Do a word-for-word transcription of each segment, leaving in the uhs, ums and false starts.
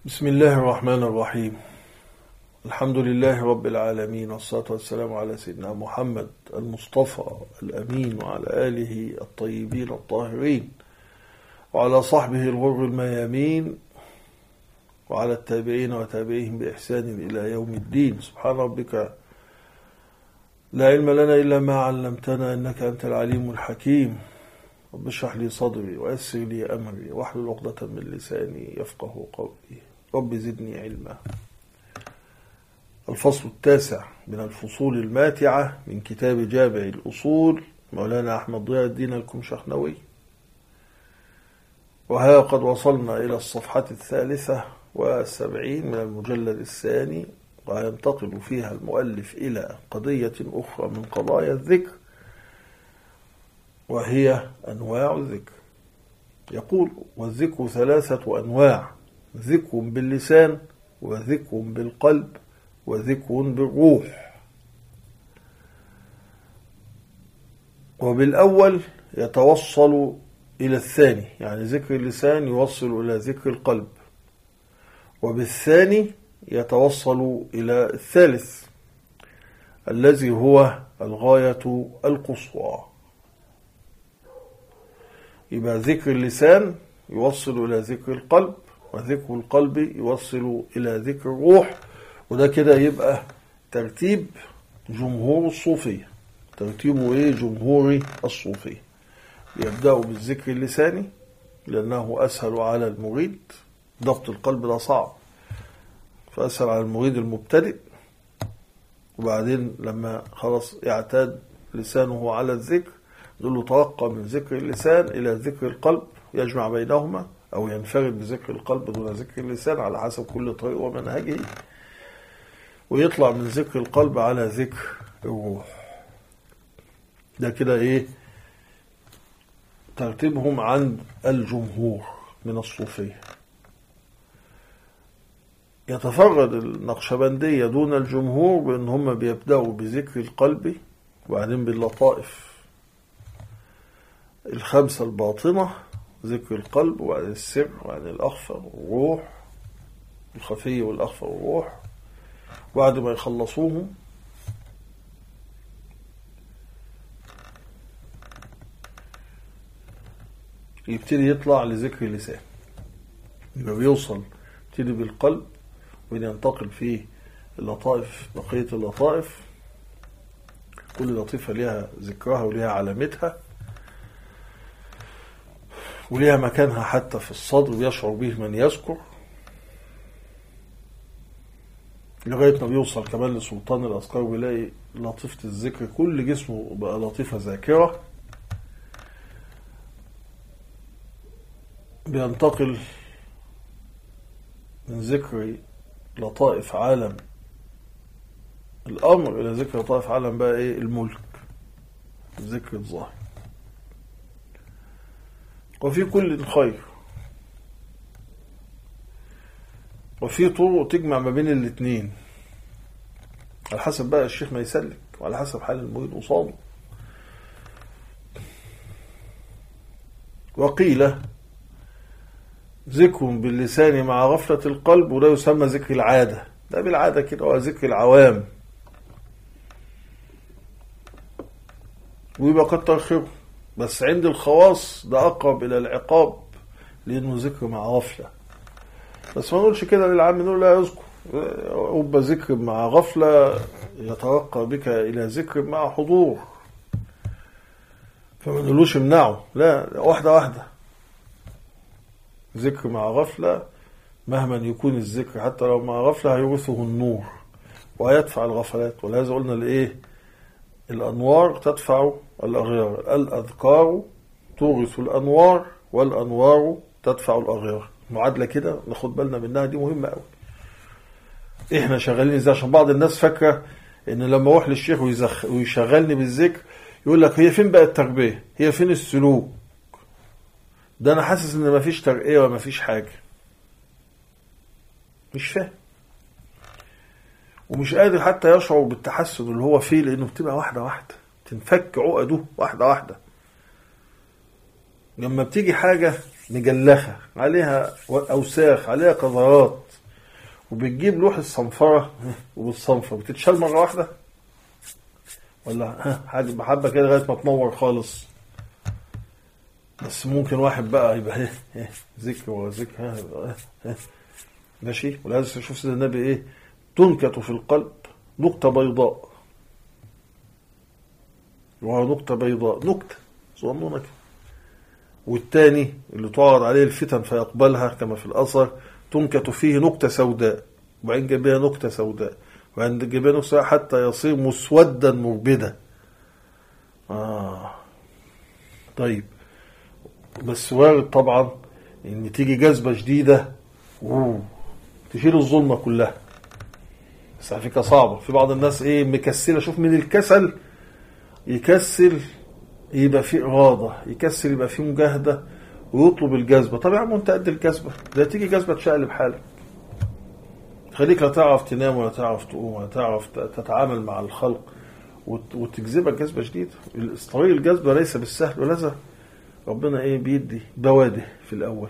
بسم الله الرحمن الرحيم. الحمد لله رب العالمين، والصلاة والسلام على سيدنا محمد المصطفى الأمين، وعلى آله الطيبين الطاهرين، وعلى صحبه الغر الميامين، وعلى التابعين وتابعيهم بإحسان إلى يوم الدين. سبحان ربك لا علم لنا إلا ما علمتنا، إنك أنت العليم الحكيم. رب اشرح لي صدري ويسر لي أمري واحلل عقدة من لساني يفقه قولي. رب زدني علما. الفصل التاسع من الفصول الماتعة من كتاب جامع الأصول مولانا أحمد ضياء الدين الكمشخنوي. وها قد وصلنا إلى الصفحة الثالثة والسبعين من المجلد الثاني، وينتقل فيها المؤلف إلى قضية أخرى من قضايا الذكر، وهي أنواع الذكر. يقول: والذكر ثلاثة أنواع: ذكر باللسان، وذكر بالقلب، وذكر بالروح. وبالأول يتوصل إلى الثاني، يعني ذكر اللسان يوصل إلى ذكر القلب، وبالثاني يتوصل إلى الثالث الذي هو الغاية القصوى. يبقى ذكر اللسان يوصل إلى ذكر القلب، وذكر القلب يوصل إلى ذكر الروح. وده كده يبقى ترتيب جمهور الصوفية. ترتيبه إيه؟ جمهوري الصوفية. يبدأوا بالذكر اللساني لأنه أسهل على المريد، ضبط القلب ده صعب، فأسهل على المريد المبتدئ. وبعدين لما خلاص يعتاد لسانه على الذكر، يقول له توقع من ذكر اللسان إلى ذكر القلب، يجمع بينهما أو ينفرد بذكر القلب دون ذكر اللسان على حسب كل طريق ومنهجه، ويطلع من ذكر القلب على ذكر الروح. ده كده إيه ترتيبهم عند الجمهور من الصوفية. يتفرد النقشبندية دون الجمهور بأن هم بيبدأوا بذكر القلب، وبعدين باللطائف الخمسة الباطنة، ذكر القلب وبعدين السر وبعدين الأخفى والروح، الخفي والأخفى والروح. بعد ما يخلصوهم يبتدي يطلع لذكر اللسان. يبقى بيوصل يبتدي بالقلب وينتقل فيه اللطائف، بقية اللطائف كل لطيفة لها ذكرها ولها علامتها وليها مكانها حتى في الصدر يشعر به من يذكر، لغاية ما بيوصل كمان لسلطان الأذكار ويلاقي لطيفة الذكر كل جسمه بقى لطيفة ذاكرة. بينتقل من ذكر لطائف عالم الأمر إلى ذكر لطائف عالم بقى إيه الملك، الذكر الظاهر. وفي كل خير، وفي طرق تجمع ما بين الاثنين على حسب بقى الشيخ ما يسلك، وعلى حسب حال المريد قصاده. وقيل ذكر باللسان مع غفلة القلب، وده يسمى ذكر العادة. ده بالعادة كده هو ذكر العوام، ويبقى قد تأخره، بس عند الخواص ده أقرب إلى العقاب لأنه ذكر مع غفلة. بس ما نقولش كده للعام، نقول لا يذكر، يبقى ذكر مع غفلة يترقى بك إلى ذكر مع حضور، فما نقولوش امنعه، لا، واحدة واحدة. ذكر مع غفلة مهما يكون الذكر حتى لو مع غفلة هيورثه النور ويدفع الغفلات. ولهذا قلنا لإيه الأنوار تدفع الأغيار، الأذكار تورث الأنوار والأنوار تدفع الأغيار. معادلة كده ناخد بالنا منها، دي مهمة قوي. احنا شغالين ازاي؟ عشان بعض الناس فاكرة ان لما اروح للشيخ ويشغلني بالذكر يقول لك هي فين بقى التربية، هي فين السلوك؟ ده انا حاسس ان مفيش ترقية ومفيش حاجة، مش فاهم ومش قادر حتى يشعر بالتحسن اللي هو فيه، لانه بتبقى واحدة واحدة، تنفك عقده واحدة واحدة. لما بتيجي حاجة مجلخة عليها أوساخ عليها قذرات وبتجيب لوح الصنفرة وبالصنفرة بتتشال مرة واحدة ولا حاجة محبة كده لغاية ما تنور خالص؟ بس ممكن واحد بقى يبقى ايه ايه ذكر وذكر ها ها ماشي. ولازم تشوف سيدنا النبي ايه تنكت في القلب نقطة بيضاء، وهو نقطة بيضاء نكتة صغنونة كده. والتاني اللي تعرض عليه الفتن فيقبلها كما في الأثر تنكت فيه نقطة سوداء، وبعدين جابها نقطة سوداء، وبعدين جابها نقطة سوداء حتى يصير مسودا مربدا. آه طيب، بس وارد طبعا ان تيجي جذبة جديدة اوه تشيل الظلمة كلها، بس على فكرة صعبة. في بعض الناس ايه مكسلة، شوف من الكسل يكسل يبقى فيه إرادة، يكسل يبقى فيه مجاهدة ويطلب الجذبة. طب يا عم انت قد الجذبة ده، تيجي جذبة تشقلب حالك، خليك لا تعرف تنام ولا تعرف تقوم ولا تعرف تتعامل مع الخلق، وتجذبك جذبة جديدة. طريق الجذبة ليس بالسهل، ولذا ربنا ايه بيدي بوادي في الأول،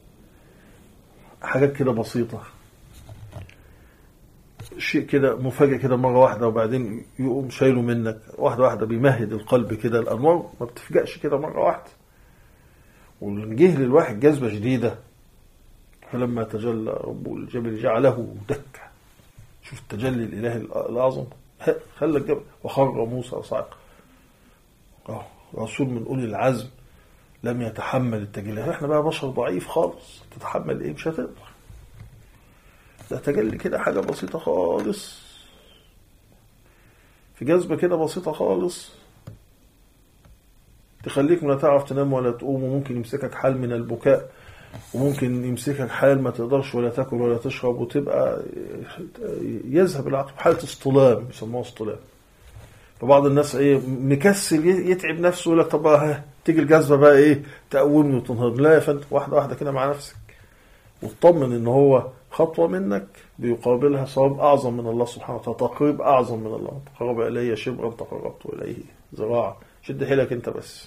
حاجات كده بسيطة، شيء كده مفاجئ كده مرة واحدة، وبعدين يقوم شايله منك واحدة واحدة، بيمهد القلب كده. الأنوار ما بتفجأش كده مرة واحدة. ونجيه للواحد جذبة جديدة، فلما تجلى رب الجبل جعله دكا. شوف التجلي الإلهي الأعظم، خلى الجبل وخر موسى صاعقا. رسول من أولي العزم لم يتحمل التجلي. احنا بقى بشر ضعيف خالص، تتحمل ايه؟ مش هتقدر. ده تجلي كده حاجة بسيطة خالص، في جذبة كده بسيطة خالص تخليك ما تعرف تنام ولا تقوم، وممكن يمسكك حال من البكاء، وممكن يمسكك حال ما تقدرش ولا تاكل ولا تشرب، وتبقى يذهب العقل حالة اصطلام، يسموها اصطلام. فبعض الناس ايه مكسل يتعب نفسه، يقول لك طب ها تيجي الجذبة بقى ايه تقومني وتنهض. لا يا فندم، واحدة واحدة كده مع نفسك، وتطمن ان هو خطوة منك بيقابلها صواب أعظم من الله سبحانه وتعالى، تقريب أعظم من الله. تقرب إلي شبرا تقربت إليه ذراعا. شد حيلك أنت بس.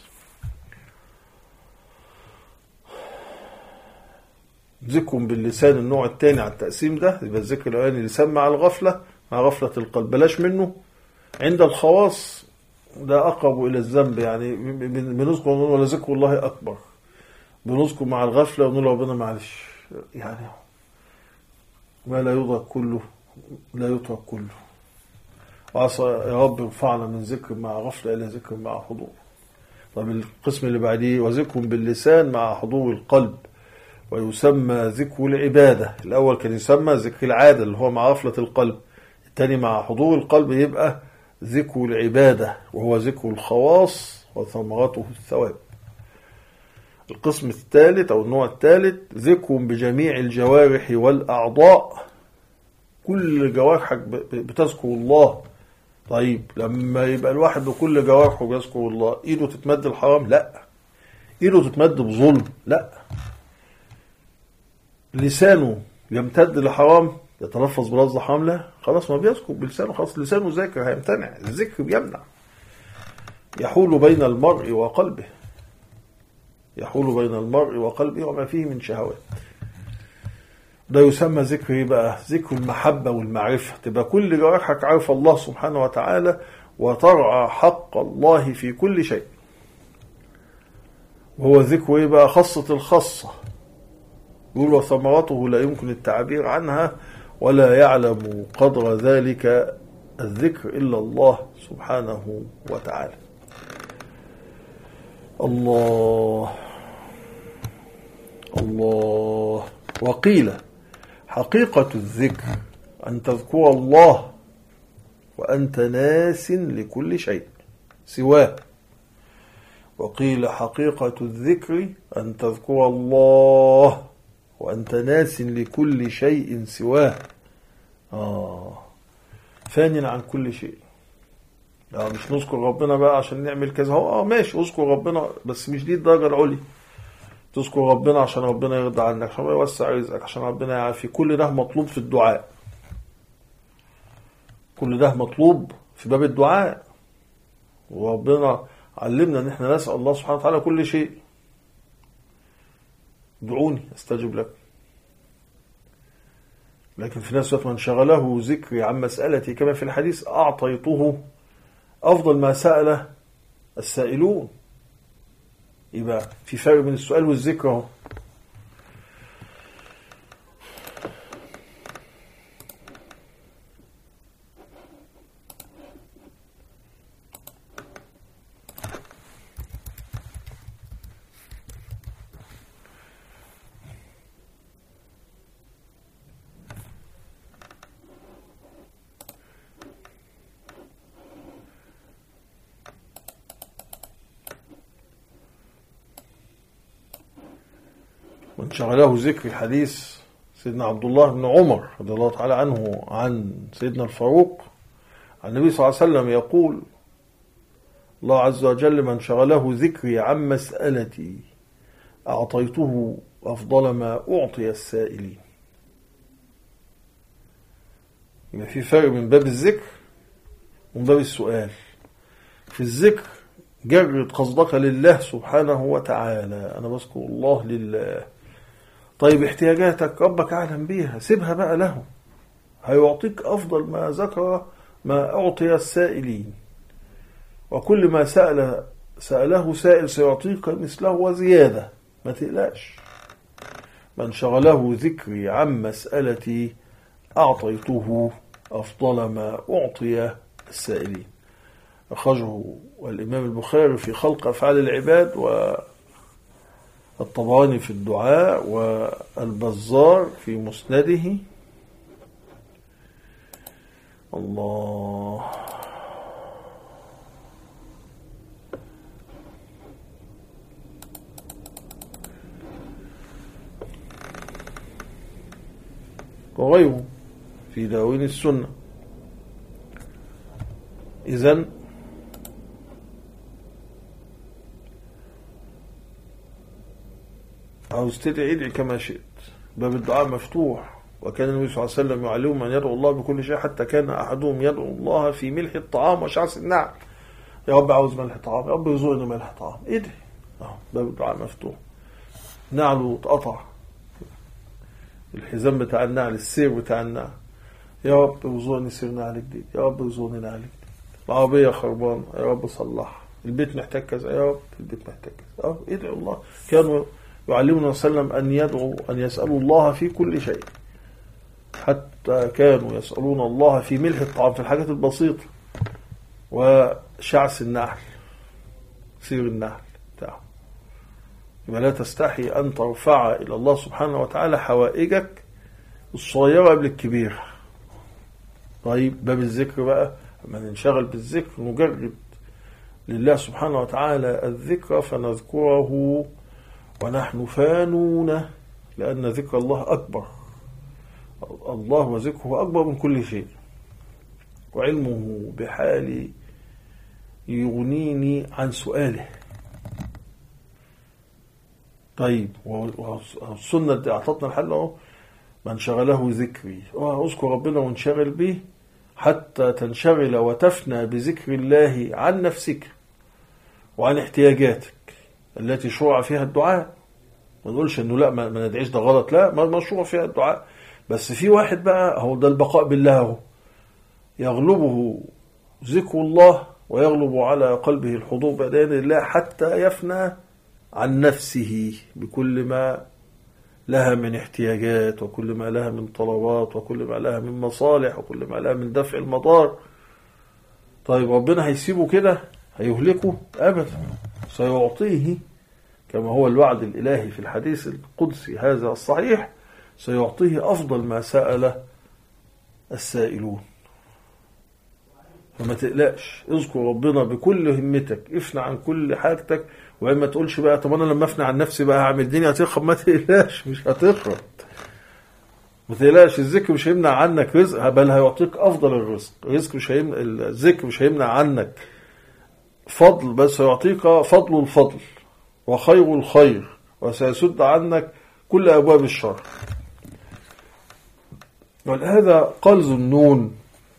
ذكر باللسان النوع الثاني على التقسيم ده، يبقى الذكر الأولاني لسان مع الغفلة، مع غفلة القلب بلاش منه. عند الخواص ده أقرب إلى الذنب، يعني بنذكر ولا ذكر الله أكبر، بنذكر مع الغفلة ونقول ربنا معلش، يعني ما لا يدرك كله لا يترك كله. وعسى يا رب ارفعنا من ذكر مع غفلة إلى ذكر مع حضور. طب القسم اللي بعديه وذكر باللسان مع حضور القلب، ويسمى ذكر العبادة. الأول كان يسمى ذكر العادة اللي هو مع غفلة القلب، الثاني مع حضور القلب يبقى ذكر العبادة، وهو ذكر الخواص وثمرته الثواب. القسم الثالث أو النوع الثالث ذكر بجميع الجوارح والأعضاء، كل جوارحك بتذكر الله. طيب لما يبقى الواحد بكل جوارحه بيذكر الله، ايده تتمد الحرام؟ لا. ايده تتمد بظلم؟ لا. لسانه يمتد لحرام، يتلفظ بلفظ حرام؟ لا. خلاص ما بيذكر بلسانه، خلاص لسانه ذاكر هيمتنع، الذكر بيمنع. يحول بين المرء وقلبه، يحول بين المرء وقلبه وما فيه من شهوات. ده يسمى ذكر ايه بقى؟ ذكر المحبة والمعرفة، تبقى كل جوارحك عارف الله سبحانه وتعالى، وترعى حق الله في كل شيء. وهو ذكر ايه بقى؟ خاصة الخاصة. يقول وثمرته لا يمكن التعبير عنها، ولا يعلم قدر ذلك الذكر إلا الله سبحانه وتعالى. الله الله. وقيل حقيقة الذكر أن تذكر الله وأنت ناس لكل شيء سواه. وقيل حقيقة الذكر أن تذكر الله وأنت ناس لكل شيء سواه. آه فان عن كل شيء. لا مش نذكر ربنا بقى عشان نعمل كذا، هو اه ماشي اذكر ربنا، بس مش دي الدرجة العليا. تذكر ربنا عشان ربنا يرضى عنك، عشان يوسع رزقك، عشان ربنا يعافي. كل ده مطلوب في الدعاء، كل ده مطلوب في باب الدعاء. وربنا علمنا ان احنا نسأل الله سبحانه وتعالى كل شيء. ادعوني استجب لكم. لكن في نفس الوقت من شغله ذكري عن مسألتي كما في الحديث أعطيته أفضل ما سأل السائلون. يبقى في فرق بين السؤال والذكر اهو. من شغله ذكر الحديث سيدنا عبد الله بن عمر رضي الله تعالى عنه عن سيدنا الفاروق عن النبي صلى الله عليه وسلم يقول: الله عز وجل من شغله ذكري عن مسألتي أعطيته أفضل ما أعطي السائلين. يبقى في فرق من باب الذكر ومن باب السؤال. في الذكر جرد قصدك لله سبحانه وتعالى، أنا بذكر الله لله. طيب احتياجاتك ربك أعلم بيها، سيبها بقى له، هيعطيك أفضل ما ذكر ما أعطي السائلين، وكل ما سأل سأله سائل سيعطيك مثله وزيادة، ما تقلقش. من شغله ذكري عن مسألتي أعطيته أفضل ما أعطي السائلين. أخرجه الإمام البخاري في خلق أفعال العباد، والطبراني في الدعاء، والبزار في مسنده. الله. وغيره في دواوين السنة. إذن عاوز تدعي ادعي كما شئت، باب الدعاء مفتوح. وكان النبي صلى الله عليه وسلم يعلمهم أن يدعو الله بكل شيء، حتى كان أحدهم يدعو الله في ملح الطعام وشعث النعل. يا رب عاوز ملح طعام، يا رب يرزقني ملح طعام، ادعي. اهو باب الدعاء مفتوح. نعله اتقطع، الحزام بتاع النعل، السير بتاع النعل، يا رب ارزقني سير نعل جديد، يا رب ارزقني نعل جديد. العربية خربانة، يا رب صلحها. البيت محتاج كذا، يا رب البيت محتاج كذا. اه ادعوا الله. كانوا يعلمنا صلى الله عليه وسلم أن يدعوا أن يسألوا الله في كل شيء، حتى كانوا يسألون الله في ملح الطعام، في الحاجات البسيطة، وشعث النعل، سير النعل بتاعه. يبقى لا تستحي أن ترفع إلى الله سبحانه وتعالى حوائجك الصغيرة قبل الكبيرة. طيب باب الذكر بقى، لما ننشغل بالذكر نجرد لله سبحانه وتعالى الذكر، فنذكره ونحن فانون، لأن ذكر الله أكبر. الله وذكره أكبر من كل شيء، وعلمه بحالي يغنيني عن سؤاله. طيب والسنة دي أعطتنا الحل اهو. من شغله ذكري، اذكر ربنا وانشغل به حتى تنشغل وتفنى بذكر الله عن نفسك وعن احتياجاتك التي شرع فيها الدعاء. ما نقولش انه لا ما ندعيش، ده غلط، لا، ما مشروع فيها الدعاء. بس في واحد بقى هو ده البقاء بالله، هو يغلبه ذكر الله ويغلب على قلبه الحضور بين يدي الله حتى يفنى عن نفسه بكل ما لها من احتياجات، وكل ما لها من طلبات، وكل ما لها من مصالح، وكل ما لها من دفع المضار. طيب ربنا هيسيبه كده؟ هيهلكه؟ أبدا، سيعطيه كما هو الوعد الإلهي في الحديث القدسي هذا الصحيح، سيعطيه أفضل ما سأل السائلون. فما تقلقش، اذكر ربنا بكل همتك، افنى عن كل حاجتك. وما تقولش بقى طب انا لما افنى عن نفسي بقى هعمل الدنيا هتخرب. ما تقلقش، مش هتخرب. ما تقلقش، الذكر مش هيمنع عنك رزق، بل هيعطيك افضل الرزق. الرزق مش هيمنع، الذكر مش هيمنع عنك فضل، بس هيعطيك فضل الفضل وخير الخير، وسيسد عنك كل ابواب الشر. ولهذا قال ذو النون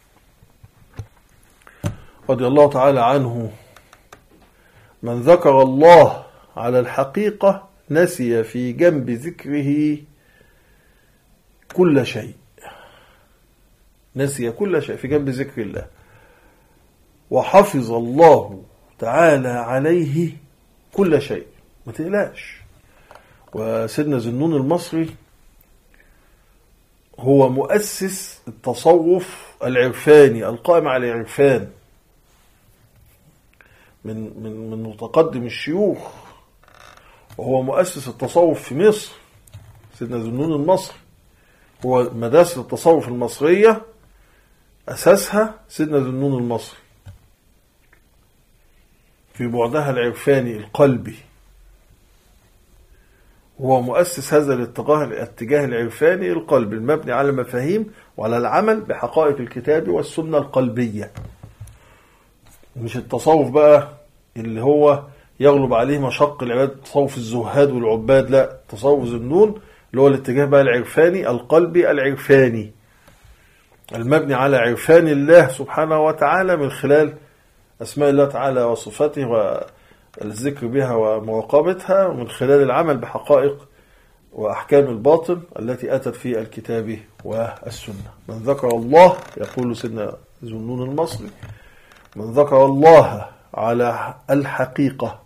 رضي الله تعالى عنه: من ذكر الله على الحقيقة نسي في جنب ذكره كل شيء. نسي كل شيء في جنب ذكر الله. وحفظ الله تعالى عليه كل شيء، ما تقلقش. وسيدنا ذنون المصري هو مؤسس التصوف العرفاني القائم على العرفان، من من من متقدم الشيوخ، وهو مؤسس التصوف في مصر. سيدنا ذنون المصري هو مدرسة التصوف المصرية أساسها سيدنا ذنون المصري في بعدها العرفاني القلبي. هو مؤسس هذا الاتجاه الاتجاه العرفاني القلبي المبني على المفاهيم وعلى العمل بحقائق الكتاب والسنة القلبية، مش التصوف بقى اللي هو يغلب عليه مشق العباد، تصوف الزهاد والعباد، لا، تصوف ذنون اللي هو الاتجاه بقى العرفاني القلبي العرفاني المبني على عرفان الله سبحانه وتعالى من خلال أسماء الله تعالى وصفاته والذكر بها ومراقبتها، ومن خلال العمل بحقائق وأحكام الباطن التي أتت في الكتاب والسنة. من ذكر الله، يقول سيدنا ذنون المصري، من ذكر الله على الحقيقة،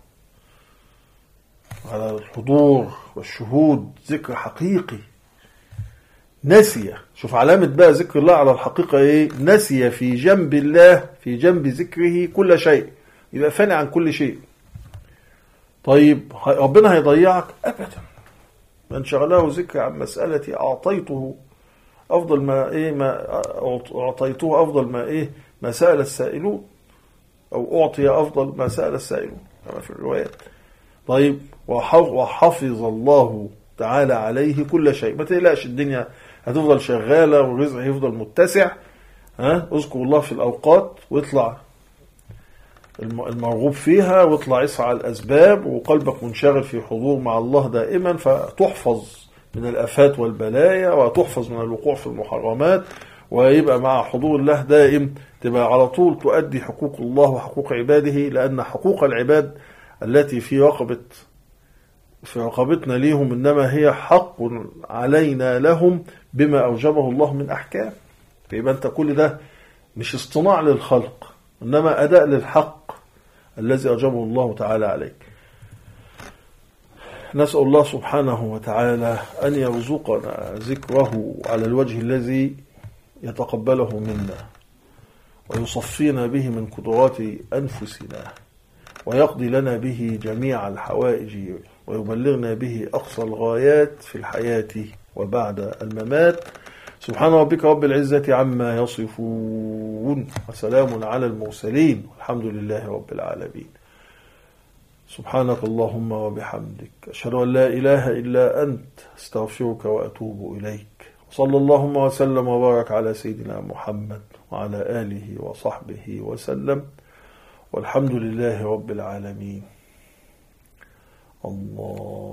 على الحضور والشهود، ذكر حقيقي، نسي، شوف علامة بقى ذكر الله على الحقيقة ايه، نسي في جنب الله، في جنب ذكره كل شيء، يبقى فاني عن كل شيء. طيب ربنا هيضيعك؟ أبدا. من شغله ذكر عن مسألتي أعطيته أفضل ما إيه ما أعطيته أفضل ما إيه ما سأل السائلون، أو أعطي أفضل ما سأل السائلون كما في الروايات. طيب وحفظ الله تعالى عليه كل شيء، ما تقلقش، الدنيا هتفضل شغالة والرزق هيفضل متسع. ها، اذكر الله في الأوقات واطلع المرغوب فيها، واطلع اسعى الأسباب، وقلبك منشغل في حضور مع الله دائما، فتحفظ من الآفات والبلايا، وتحفظ من الوقوع في المحرمات، ويبقى مع حضور الله دائم، تبقى على طول تؤدي حقوق الله وحقوق عباده، لأن حقوق العباد التي في رقبة في رقبتنا ليهم إنما هي حق علينا لهم بما أوجبه الله من أحكام. فيبقى أنت كل ده مش اصطناع للخلق، إنما أداء للحق الذي أوجبه الله تعالى عليك. نسأل الله سبحانه وتعالى أن يرزقنا ذكره على الوجه الذي يتقبله منا، ويصفينا به من قدرات أنفسنا، ويقضي لنا به جميع الحوائج، ويبلغنا به أقصى الغايات في الحياة وبعد الممات. سبحان ربك رب العزة عما يصفون، وسلام على المرسلين، والحمد لله رب العالمين. سبحانك اللهم وبحمدك، أشهد أن لا إله إلا أنت، استغفرك وأتوب إليك. صلى اللهم وسلم وبارك على سيدنا محمد وعلى آله وصحبه وسلم، والحمد لله رب العالمين. الله